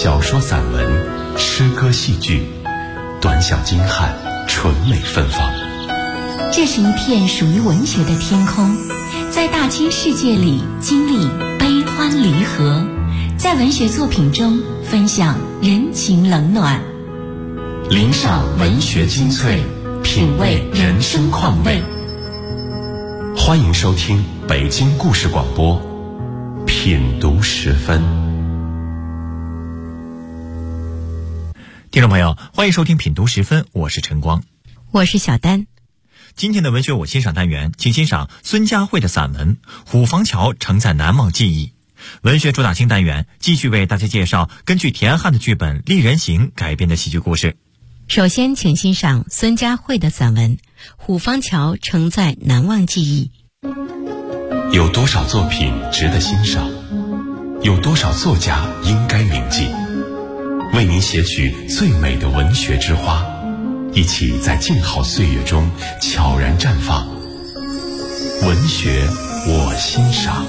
小说、散文、诗歌、戏剧，短小精悍，纯美芬芳。 这是一片属于文学的天空，在大千世界里经历悲欢离合，在文学作品中分享人情冷暖， 聆赏文学精粹，品味人生况味。欢迎收听北京故事广播品读时分。 听众朋友，欢迎收听品读时分，我是陈光， 我是小丹。 今天的文学我欣赏单元，请欣赏孙佳慧的散文《虎坊桥承载难忘记忆》。文学主打新单元继续为大家介绍根据田汉的剧本《丽人行》改编的戏剧故事。 首先请欣赏孙佳慧的散文《虎坊桥承载难忘记忆》。 有多少作品值得欣赏？有多少作家应该铭记？为您写取最美的文学之花，一起在静好岁月中悄然绽放。文学我欣赏。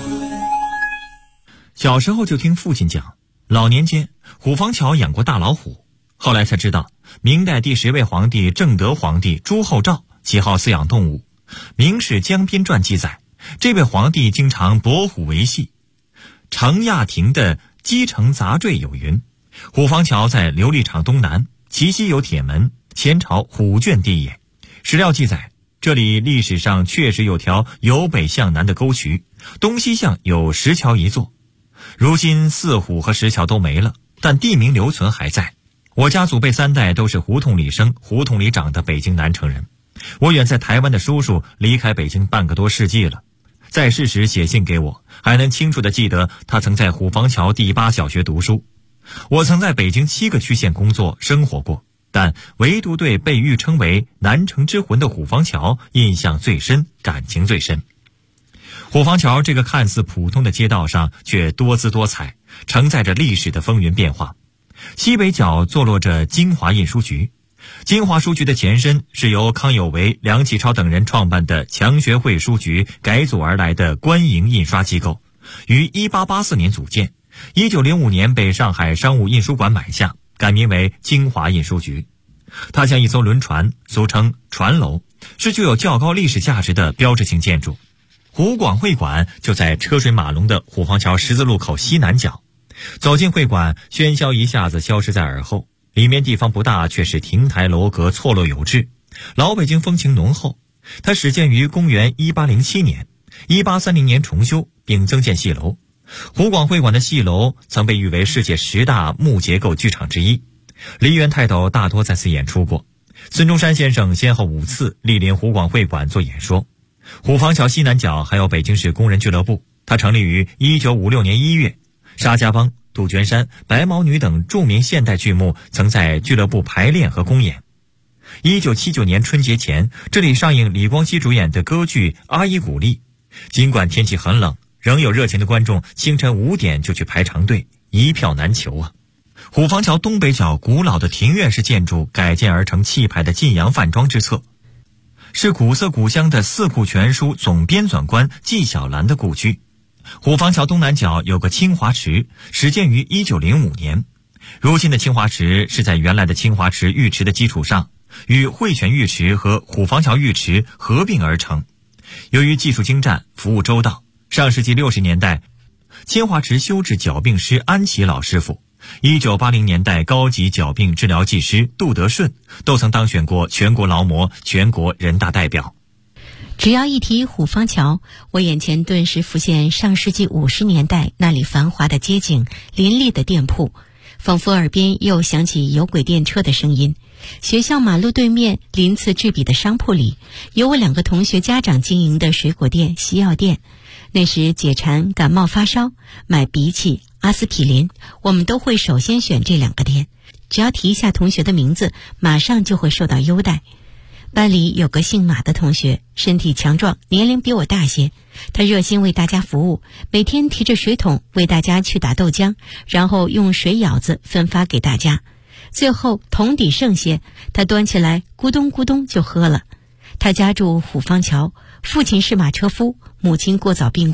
小时候就听父亲讲，老年间虎坊桥养过大老虎，后来才知道明代第10位皇帝正德皇帝朱厚照喜好饲养动物。明史江边传记载，这位皇帝经常搏虎为戏。程亚亭的《基城杂坠》有云，虎坊桥在琉璃厂东南，其西有铁门，前朝虎圈地也。史料记载，这里历史上确实有条由北向南的沟渠，东西向有石桥一座。如今四虎和石桥都没了，但地名留存还在。我家祖辈3代都是胡同里生、胡同里长的北京南城人。我远在台湾的叔叔离开北京半个多世纪了，在世时写信给我，还能清楚地记得他曾在虎坊桥第8小学读书。我曾在北京7个区县工作生活过，但唯独对被誉称为南城之魂的虎坊桥印象最深，感情最深。虎坊桥这个看似普通的街道上却多姿多彩，承载着历史的风云变化。西北角坐落着京华印书局，京华书局的前身是由康有为、梁启超等人创办的强学会书局改组而来的官营印刷机构，于1884年组建，1905年被上海商务印书馆买下，改名为京华印书局。它像一艘轮船，俗称船楼，是具有较高历史价值的标志性建筑。湖广会馆就在车水马龙的虎坊桥十字路口西南角。走进会馆，喧嚣一下子消失在耳后，里面地方不大，却是亭台楼阁错落有致，老北京风情浓厚。它始建于公元1807年，1830年重修并增建戏楼。湖广会馆的戏楼曾被誉为世界10大木结构剧场之一，梨园泰斗大多在此演出过。孙中山先生先后5次莅临湖广会馆做演说。虎坊桥西南角还有北京市工人俱乐部，它成立于1956年1月。沙家浜、杜鹃山、白毛女等著名现代剧目曾在俱乐部排练和公演。1979年春节前，这里上映李光羲主演的歌剧《阿依古丽》。尽管天气很冷，仍有热情的观众清晨5点就去排长队，一票难求啊！虎坊桥东北角古老的庭院式建筑改建而成气派的晋阳饭庄之侧，是古色古香的《四库全书》总编纂官纪晓岚的故居。虎坊桥东南角有个清华池，始建于1905年。如今的清华池是在原来的清华池浴池的基础上，与汇泉浴池和虎坊桥浴池合并而成。由于技术精湛，服务周到，上世纪60年代，清华池修治脚病师安琪老师傅，1980年代高级脚病治疗技师杜德顺都曾当选过全国劳模、全国人大代表。 只要一提虎坊桥，我眼前顿时浮现上世纪50年代那里繁华的街景、林立的店铺，仿佛耳边又响起有轨电车的声音。学校马路对面鳞次栉比的商铺里，有我2个同学家长经营的水果店、西药店。那时解馋、感冒、发烧，买鼻涕、阿司匹林，我们都会首先选这2个店。只要提一下同学的名字，马上就会受到优待。班里有个姓马的同学，身体强壮，年龄比我大些。他热心为大家服务，每天提着水桶为大家去打豆浆，然后用水舀子分发给大家。最后桶底剩些，他端起来咕咚咕咚就喝了。他家住虎坊桥，父亲是马车夫，母亲过早病故，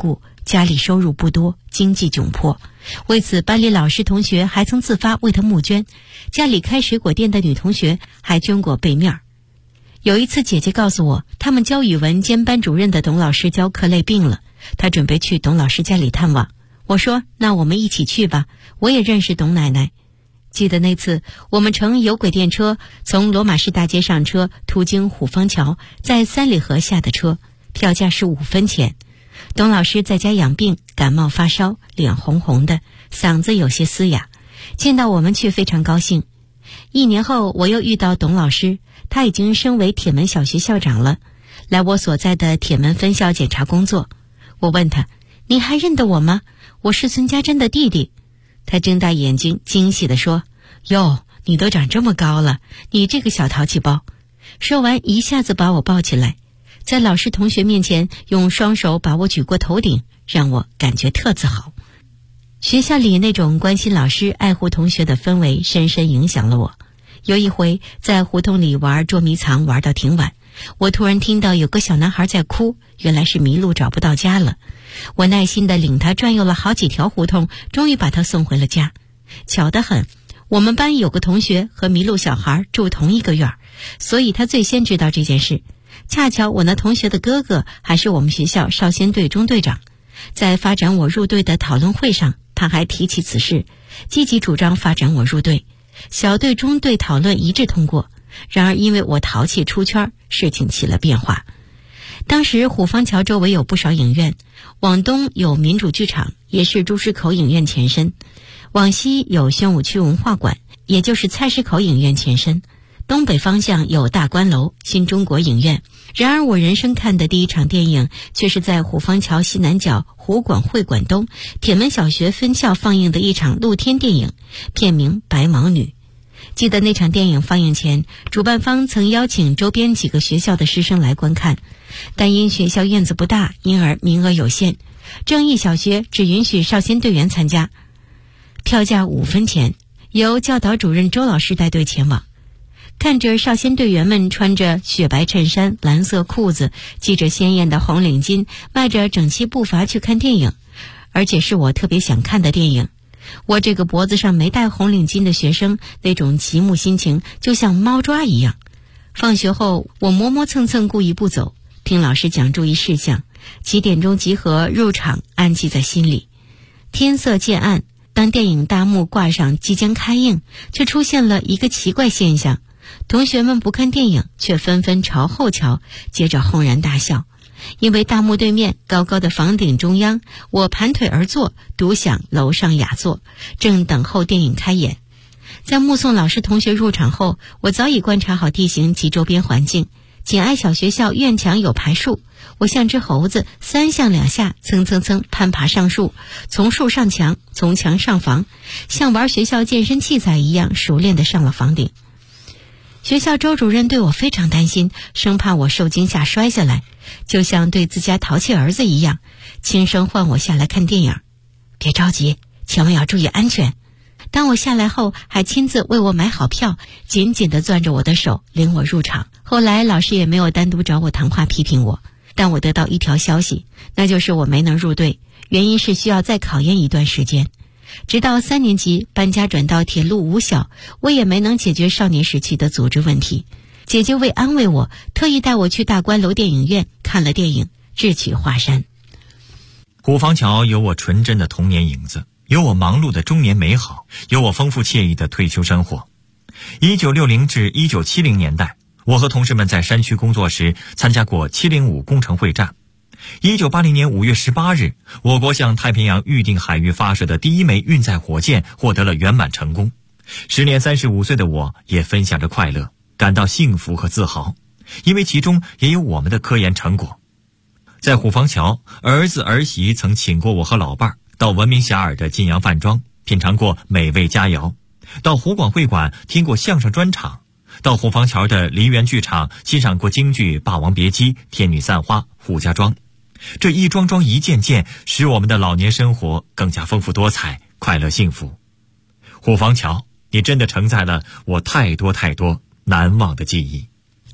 家里收入不多，经济窘迫。为此，班里老师同学还曾自发为他募捐，家里开水果店的女同学还捐过被面。有一次，姐姐告诉我，他们教语文兼班主任的董老师教课累病了，她准备去董老师家里探望。我说，那我们一起去吧，我也认识董奶奶。记得那次，我们乘有轨电车从罗马市大街上车，途经虎坊桥，在三里河下的车，票价是5分钱。董老师在家养病，感冒发烧，脸红红的，嗓子有些嘶哑，见到我们却非常高兴。1年后，我又遇到董老师，他已经升为铁门小学校长了，来我所在的铁门分校检查工作。我问他，你还认得我吗？我是孙家珍的弟弟。他睁大眼睛惊喜地说，哟，你都长这么高了，你这个小淘气包。说完一下子把我抱起来，在老师同学面前用双手把我举过头顶，让我感觉特自豪。学校里那种关心老师爱护同学的氛围深深影响了我。有一回在胡同里玩捉迷藏玩到挺晚，我突然听到有个小男孩在哭，原来是迷路找不到家了。我耐心地领他转悠了好几条胡同，终于把他送回了家。巧得很，我们班有个同学和迷路小孩住同一个院，所以他最先知道这件事。恰巧我那同学的哥哥还是我们学校少先队中队长，在发展我入队的讨论会上，他还提起此事，积极主张发展我入队。小队中队讨论一致通过，然而因为我淘气出圈，事情起了变化。当时虎坊桥周围有不少影院，往东有民主剧场，也是朱市口影院前身；往西有宣武区文化馆，也就是菜市口影院前身；东北方向有大观楼、新中国影院。然而我人生看的第一场电影却是在虎坊桥西南角湖广会馆东铁门小学分校放映的一场露天电影，片名《白毛女》。记得那场电影放映前，主办方曾邀请周边几个学校的师生来观看，但因学校院子不大，因而名额有限，正义小学只允许少先队员参加，票价5分钱，由教导主任周老师带队前往。看着少先队员们穿着雪白衬衫、蓝色裤子，系着鲜艳的红领巾，迈着整齐步伐去看电影，而且是我特别想看的电影。我这个脖子上没戴红领巾的学生，那种极目心情就像猫抓一样。放学后，我磨磨蹭蹭故意不走，听老师讲注意事项，几点钟集合入场，暗记在心里。天色渐暗，当电影大幕挂上即将开映，却出现了一个奇怪现象，同学们不看电影，却纷纷朝后瞧，接着轰然大笑。因为大幕对面高高的房顶中央，我盘腿而坐，独享楼上雅座，正等候电影开演。在目送老师同学入场后，我早已观察好地形及周边环境。紧挨小学校院墙有排树，我像只猴子，3上2下蹭蹭蹭攀爬上树，从树上墙，从墙上房，像玩学校健身器材一样熟练地上了房顶。学校周主任对我非常担心，生怕我受惊吓摔下来，就像对自家淘气儿子一样，轻声唤我下来看电影。别着急，千万要注意安全。当我下来后，还亲自为我买好票，紧紧地攥着我的手，领我入场。后来老师也没有单独找我谈话批评我，但我得到一条消息，那就是我没能入队，原因是需要再考验一段时间。直到3年级搬家转到铁路5小，我也没能解决少年时期的组织问题。姐姐为安慰我，特意带我去大观楼电影院看了电影《智取华山》。 虎坊桥有我纯真的童年影子，有我忙碌的中年美好，有我丰富惬意的退休生活。1960至1970年代，我和同事们在山区工作时参加过705工程会战。1980年5月18日，我国向太平洋预定海域发射的第1枚运载火箭获得了圆满成功。时年35岁的我也分享着快乐，感到幸福和自豪，因为其中也有我们的科研成果。在虎坊桥，儿子儿媳曾请过我和老伴儿到闻名遐迩的晋阳饭庄品尝过美味佳肴，到湖广会馆听过相声专场，到虎坊桥的梨园剧场欣赏过京剧《霸王别姬》《天女散花》《扈家庄》。这一桩桩一件件，使我们的老年生活更加丰富多彩，快乐幸福。虎坊桥，你真的承载了我太多太多难忘的记忆。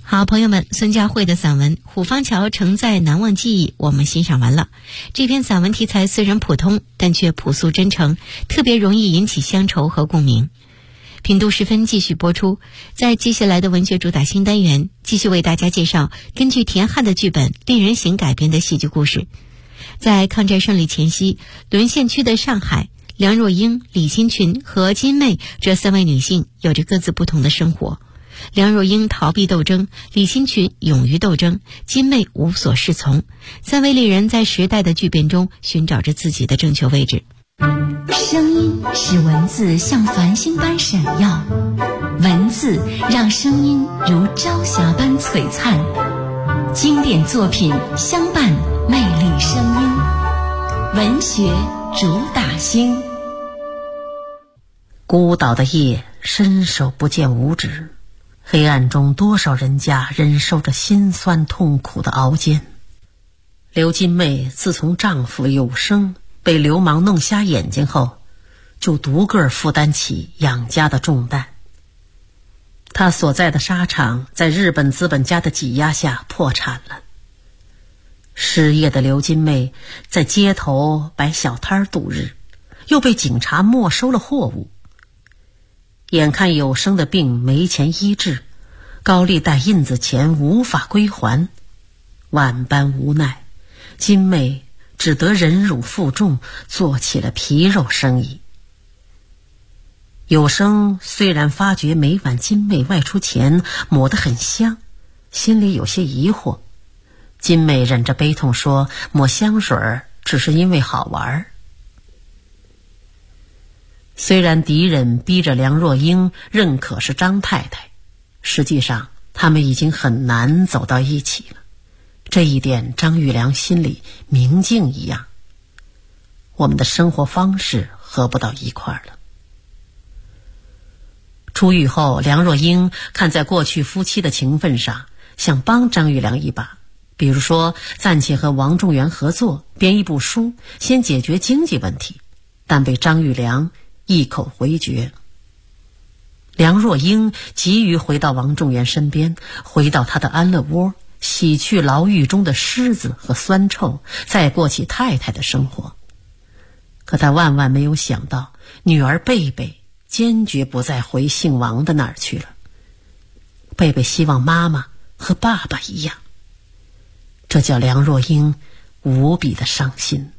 好，朋友们，孙佳慧的散文《虎坊桥承载难忘记忆》我们欣赏完了。这篇散文题材虽然普通，但却朴素真诚，特别容易引起乡愁和共鸣。品读时分继续播出，在接下来的文学主打新单元，继续为大家介绍根据田汉的剧本《令人行》改编的戏剧故事。在抗战胜利前夕，沦陷区的上海，梁若英、李新群和金妹这3位女性有着各自不同的生活。梁若英逃避斗争，李新群勇于斗争，金妹无所适从。3位丽人在时代的巨变中寻找着自己的正确位置。 声音使文字像繁星般闪耀，文字让声音如朝霞般璀璨。经典作品相伴魅力声音，文学主打星。 孤岛的夜，伸手不见五指，黑暗中多少人家忍受着辛酸痛苦的熬煎。刘金妹自从丈夫有生被流氓弄瞎眼睛后，就独个儿负担起养家的重担。她所在的纱厂在日本资本家的挤压下破产了。失业的刘金妹在街头摆小摊度日，又被警察没收了货物。眼看有生的病没钱医治，高利贷印子钱无法归还，万般无奈，金妹只得忍辱负重，做起了皮肉生意。有生虽然发觉每晚金妹外出前抹得很香，心里有些疑惑。金妹忍着悲痛说，抹香水只是因为好玩。虽然敌人逼着梁若英认可是张太太，实际上他们已经很难走到一起了。这一点张玉良心里明镜一样，我们的生活方式合不到一块儿了。出狱后，梁若英看在过去夫妻的情分上，想帮张玉良一把，比如说暂且和王仲元合作编一部书，先解决经济问题，但被张玉良一口回绝。梁若英急于回到王仲元身边，回到他的安乐窝，洗去牢狱中的虱子和酸臭，再过起太太的生活。可他万万没有想到，女儿贝贝坚决不再回姓王的那儿去了。贝贝希望妈妈和爸爸一样，这叫梁若英无比的伤心。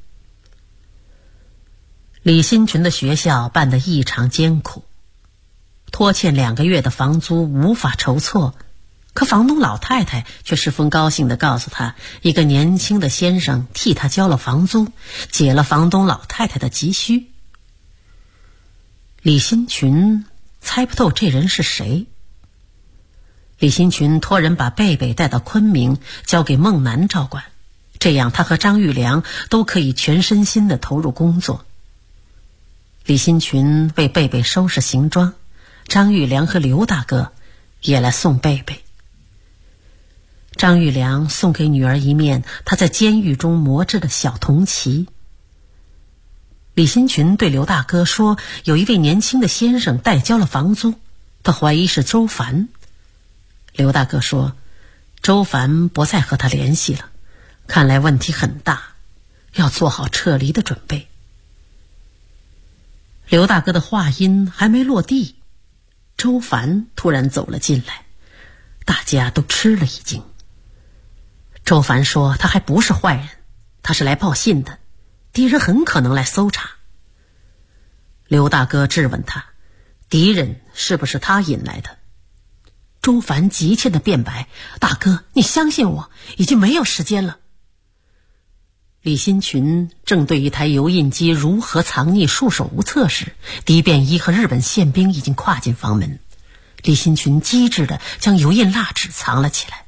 李新群的学校办得异常艰苦，拖欠2个月的房租无法筹措，可房东老太太却十分高兴地告诉他，一个年轻的先生替他交了房租，解了房东老太太的急需。李新群猜不透这人是谁。李新群托人把贝贝带到昆明，交给孟楠照管，这样他和张玉良都可以全身心地投入工作。李新群为贝贝收拾行装，张玉良和刘大哥也来送贝贝。张玉良送给女儿一面他在监狱中磨制的小铜旗。李新群对刘大哥说，有一位年轻的先生代交了房租，他怀疑是周凡。刘大哥说，周凡不再和他联系了，看来问题很大，要做好撤离的准备。刘大哥的话音还没落地，周凡突然走了进来，大家都吃了一惊。周凡说，他还不是坏人，他是来报信的，敌人很可能来搜查。刘大哥质问他，敌人是不是他引来的？周凡急切地辩白，大哥，你相信我，已经没有时间了。李新群正对一台油印机如何藏匿束手无策时，狄便一和日本宪兵已经跨进房门。李新群机智地将油印蜡纸藏了起来。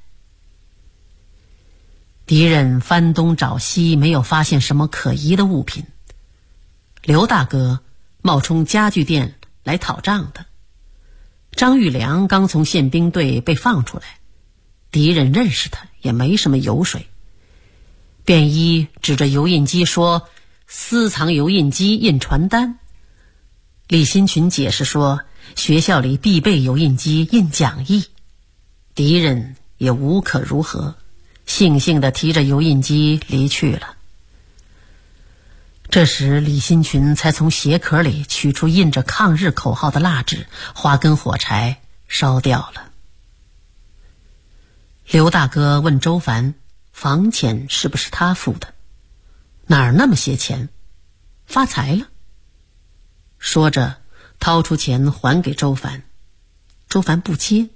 敌人翻东找西，没有发现什么可疑的物品。刘大哥冒充家具店来讨账的，张玉良刚从宪兵队被放出来，敌人认识他，也没什么油水。便衣指着油印机说，私藏油印机印传单。李新群解释说，学校里必备油印机印讲义。敌人也无可如何，悻悻地提着油印机离去了。这时李新群才从鞋壳里取出印着抗日口号的蜡纸，划根火柴烧掉了。刘大哥问周凡，房钱是不是他付的？哪儿那么些钱？发财了。说着掏出钱还给周凡，周凡不接。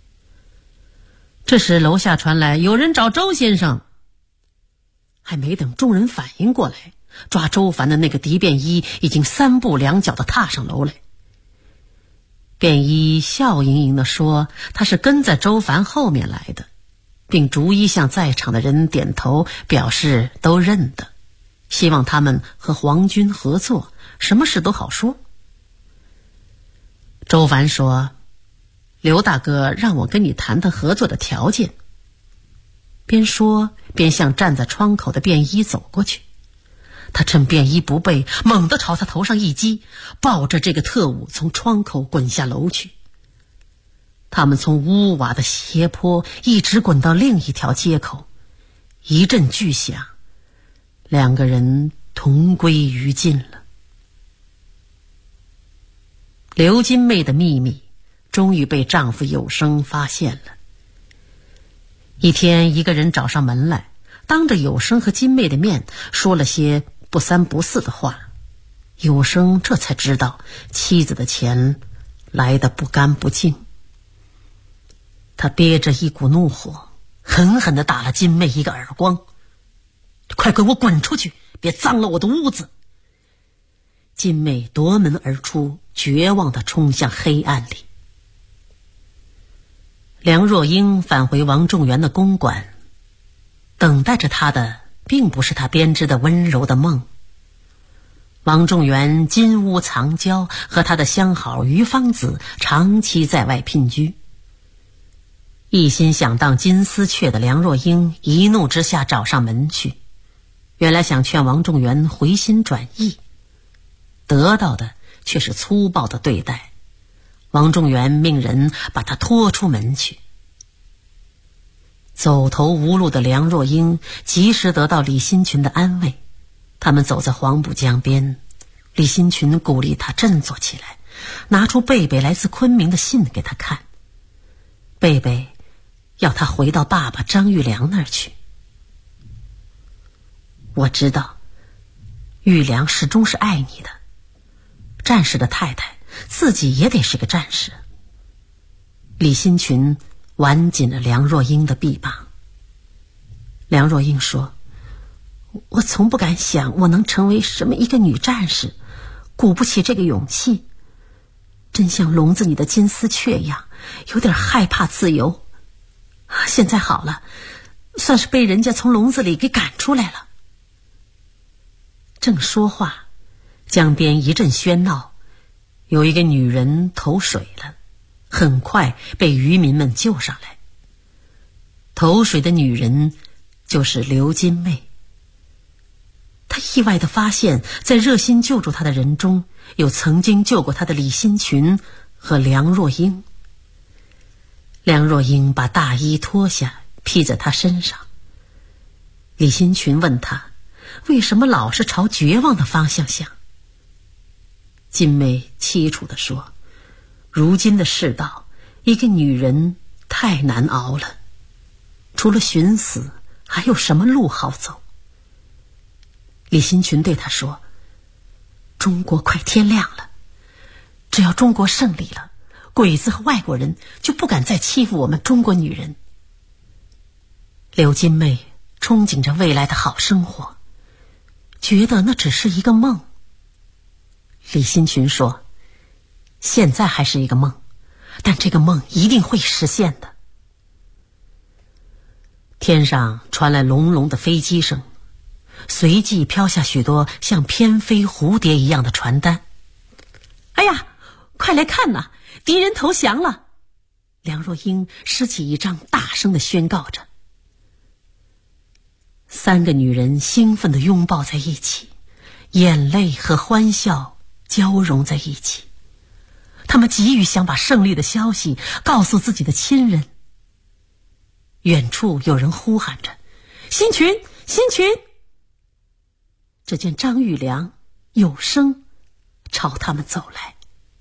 这时楼下传来有人找周先生，还没等众人反应过来，抓周凡的那个狄便衣已经3步2脚地踏上楼来。便衣笑盈盈地说他是跟在周凡后面来的，并逐一向在场的人点头，表示都认得，希望他们和皇军合作，什么事都好说。周凡说，刘大哥让我跟你谈谈合作的条件。边说边向站在窗口的便衣走过去，他趁便衣不备，猛地朝他头上一击，抱着这个特务从窗口滚下楼去。他们从屋瓦的斜坡一直滚到另一条街口，一阵巨响，2个人同归于尽了。刘金妹的秘密终于被丈夫有生发现了。一天，一个人找上门来，当着有生和金妹的面说了些不三不四的话。有生这才知道妻子的钱来得不干不净，他憋着一股怒火，狠狠地打了金妹一个耳光。快给我滚出去，别脏了我的屋子！金妹夺门而出，绝望地冲向黑暗里。梁若英返回王仲元的公馆，等待着他的并不是他编织的温柔的梦。王仲元金屋藏娇，和他的相好于芳子长期在外姘居。一心想当金丝雀的梁若英一怒之下找上门去，原来想劝王仲元回心转意，得到的却是粗暴的对待。王仲元命人把他拖出门去。走投无路的梁若英及时得到李新群的安慰，他们走在黄浦江边，李新群鼓励他振作起来，拿出贝贝来自昆明的信给他看。贝贝要他回到爸爸张玉良那儿去。我知道玉良始终是爱你的，战士的太太自己也得是个战士。李新群挽紧了梁若英的臂膀。梁若英说，我从不敢想我能成为什么一个女战士，鼓不起这个勇气，真像笼子里的金丝雀一样，有点害怕自由。现在好了，算是被人家从笼子里给赶出来了。正说话，江边一阵喧闹，有一个女人投水了，很快被渔民们救上来。投水的女人就是刘金妹。她意外地发现，在热心救助她的人中，有曾经救过她的李新群和梁若英。梁若英把大衣脱下披在她身上。李新群问她，为什么老是朝绝望的方向想？金妹凄楚地说，如今的世道，一个女人太难熬了，除了寻死，还有什么路好走？李新群对她说，中国快天亮了，只要中国胜利了，鬼子和外国人就不敢再欺负我们中国女人。刘金妹憧憬着未来的好生活，觉得那只是一个梦。李新群说，现在还是一个梦，但这个梦一定会实现的。天上传来隆隆的飞机声，随即飘下许多像翩飞蝴蝶一样的传单。哎呀，快来看呐，敌人投降了！梁若英拾起一张，大声地宣告着。3个女人兴奋地拥抱在一起，眼泪和欢笑交融在一起。她们急于想把胜利的消息告诉自己的亲人。 远处有人呼喊着：“新群，新群！”只见张玉良有声朝他们走来。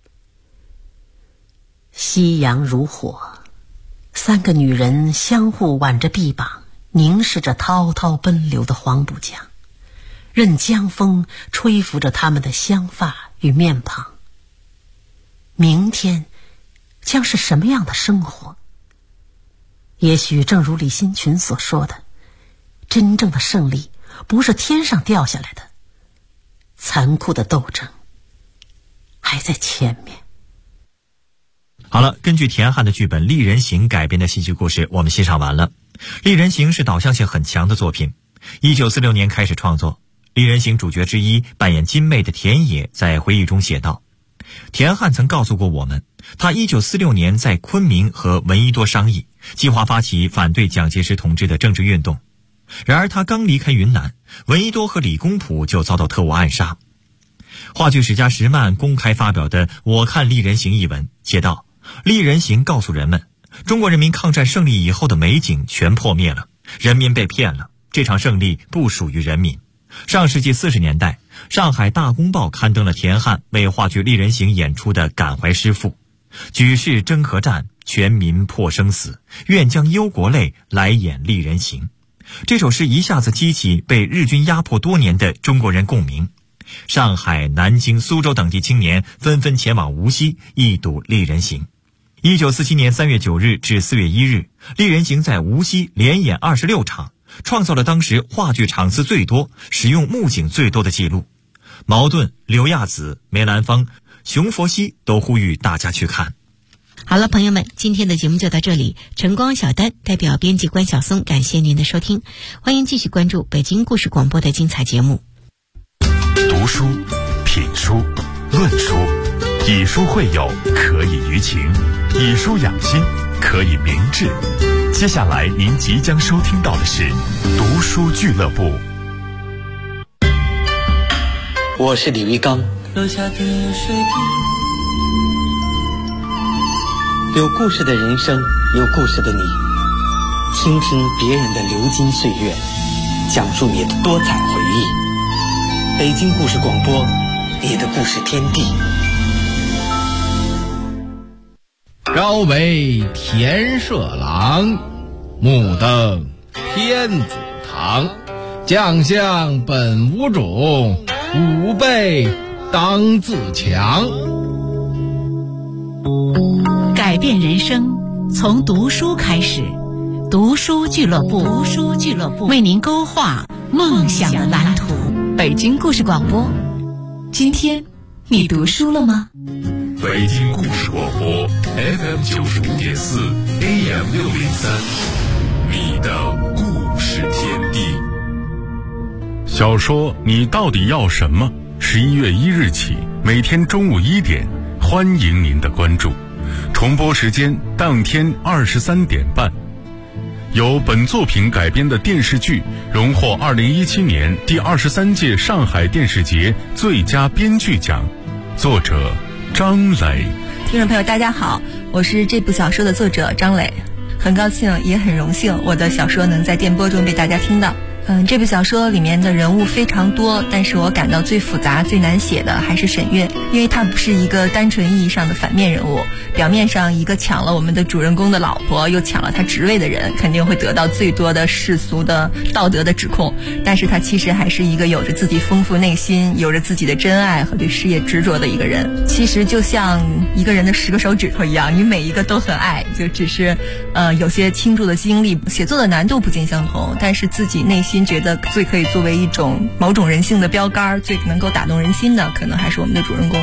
夕阳如火，三个女人相互挽着臂膀，凝视着滔滔奔流的黄浦江，任江风吹拂着他们的香发与面庞。明天将是什么样的生活？也许正如李新群所说的，真正的胜利不是天上掉下来的，残酷的斗争还在前面。 好了，根据田汉的剧本《丽人行》改编的戏剧故事我们欣赏完了。《丽人行》是导向性很强的作品，1946年开始创作。《丽人行》主角之一扮演金妹的田野在回忆中写道，田汉曾告诉过我们，他1946年在昆明和闻一多商议，计划发起反对蒋介石同志的政治运动。然而他刚离开云南，闻一多和李公朴就遭到特务暗杀。话剧史家石漫公开发表的《我看丽人行》一文写道，丽人行告诉人们，中国人民抗战胜利以后的美景全破灭了，人民被骗了，这场胜利不属于人民。上世纪40年代，上海大公报刊登了田汉为话剧《丽人行》演出的感怀诗赋：举世争和战，全民破生死，愿将忧国泪来演丽人行。这首诗一下子激起被日军压迫多年的中国人共鸣。上海、南京、苏州等地青年纷纷前往无锡一睹丽人行。1947年3月9日至4月1日，丽人行在无锡连演26场，创造了当时话剧场次最多、使用幕景最多的记录。茅盾、刘亚子、梅兰芳、熊佛西都呼吁大家去看。 好了，朋友们，今天的节目就到这里。晨光小丹代表编辑关晓松，感谢您的收听，欢迎继续关注北京故事广播的精彩节目。 读书、品书、论书，以书会友，可以娱情；以书养心，可以明志。接下来您即将收听到的是读书俱乐部。 我是李维刚。 落下的水滴， 有故事的人生，有故事的你，倾听别人的流金岁月，讲述你的多彩回忆。北京故事广播，你的故事天地。 朝为田舍郎，暮登天子堂。将相本无种，吾辈当自强。 改变人生从读书开始，读书俱乐部，为您勾画梦想的蓝图。北京故事广播，今天你读书了吗？ 北京故事广播 FM 95.4 AM 603，你的故事天地。小说你到底要什么？11月1日起，每天中午1点，欢迎您的关注。重播时间当天23点半。由本作品改编的电视剧荣获2017年第23届上海电视节最佳编剧奖，作者张磊。 听众朋友大家好，我是这部小说的作者张磊，很高兴也很荣幸我的小说能在电波中被大家听到。这部小说里面的人物非常多，但是我感到最复杂最难写的还是沈月，因为她不是一个单纯意义上的反面人物，表面上一个抢了我们的主人公的老婆又抢了他职位的人，肯定会得到最多的世俗的道德的指控，但是他其实还是一个有着自己丰富内心，有着自己的真爱和对事业执着的一个人。其实就像一个人的10个手指头一样，你每一个都很爱，就只是有些倾注的精力，写作的难度不尽相同，但是自己内心觉得最可以作为一种某种人性的标杆，最能够打动人心的，可能还是我们的主人公。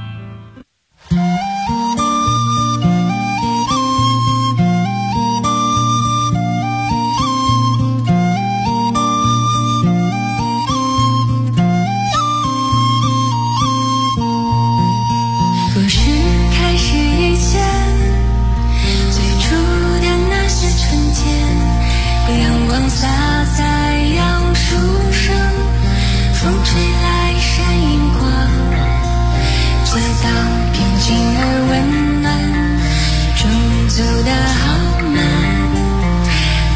故事开始以前，最初的那些瞬间，被阳光洒在杨树上，风吹来闪银光，街道平静而温暖，中走得好慢，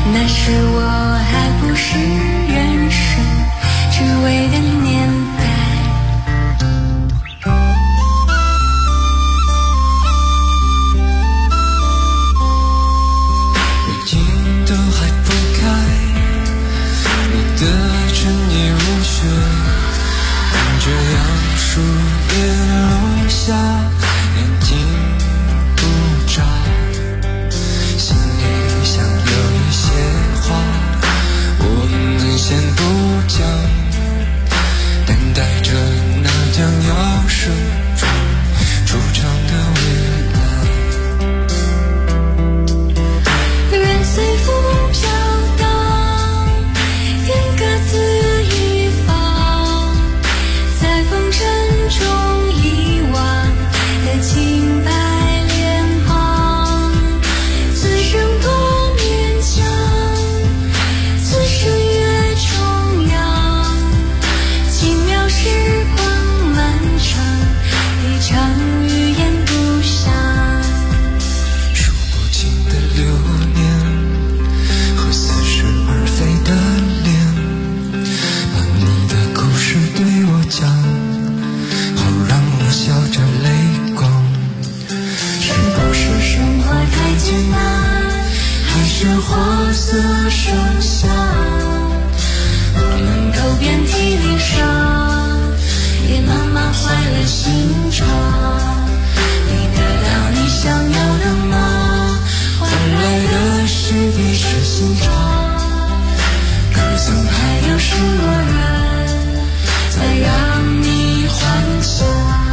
活色生香，门口遍体鳞伤，也慢慢坏了心肠。你得到你想要的吗？换来的是一时心肠。可曾还有什么人在让你幻想？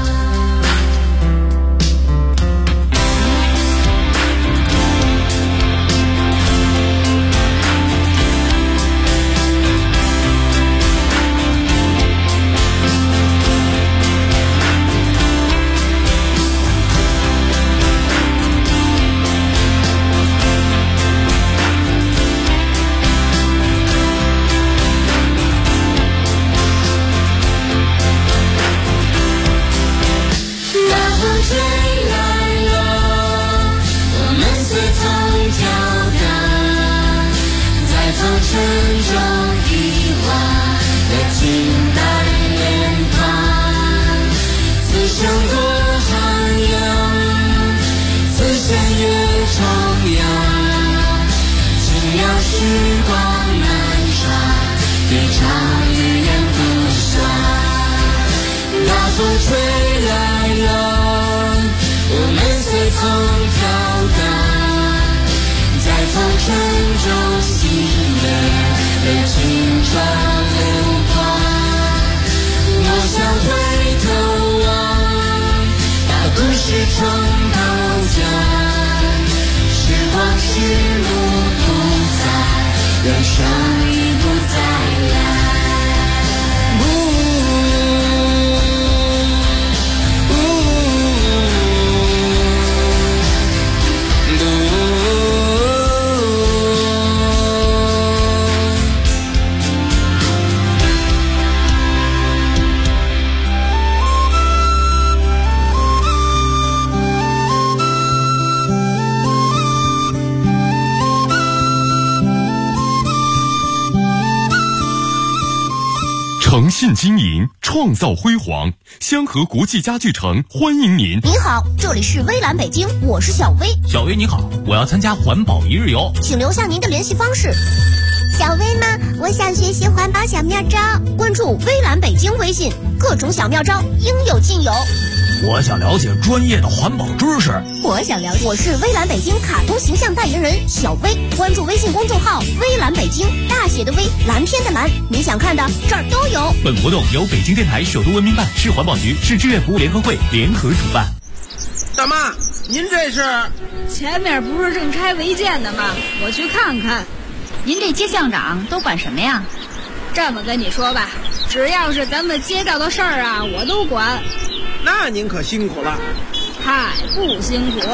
诚信经营，创造辉煌。香河国际家具城欢迎您。 您好，这里是微蓝北京，我是小薇。 小薇你好，我要参加环保一日游， 请留下您的联系方式。 小薇吗？我想学习环保小妙招， 关注微蓝北京微信，各种小妙招应有尽有。 我想了解专业的环保知识。 我是微蓝北京卡通形象代言人小薇，关注微信公众号微蓝北京，大写的微，蓝天的蓝，你想看的这儿都有。 本活动由北京电台首都文明办、市环保局、市志愿服务联合会联合主办。 大妈，您这是？ 前面不是正拆违建的吗？我去看看。 您这街巷长都管什么呀？ 这么跟你说吧，只要是咱们街道的事儿啊，我都管。 那您可辛苦了。 嗨，不辛苦。